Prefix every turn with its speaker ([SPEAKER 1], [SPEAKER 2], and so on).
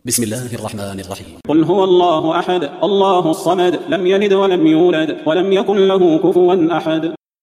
[SPEAKER 1] بسم الله الرحمن الرحيم.
[SPEAKER 2] قل هو الله أحد الله الصمد لم يلد ولم يولد ولم يكن له كفوا أحد.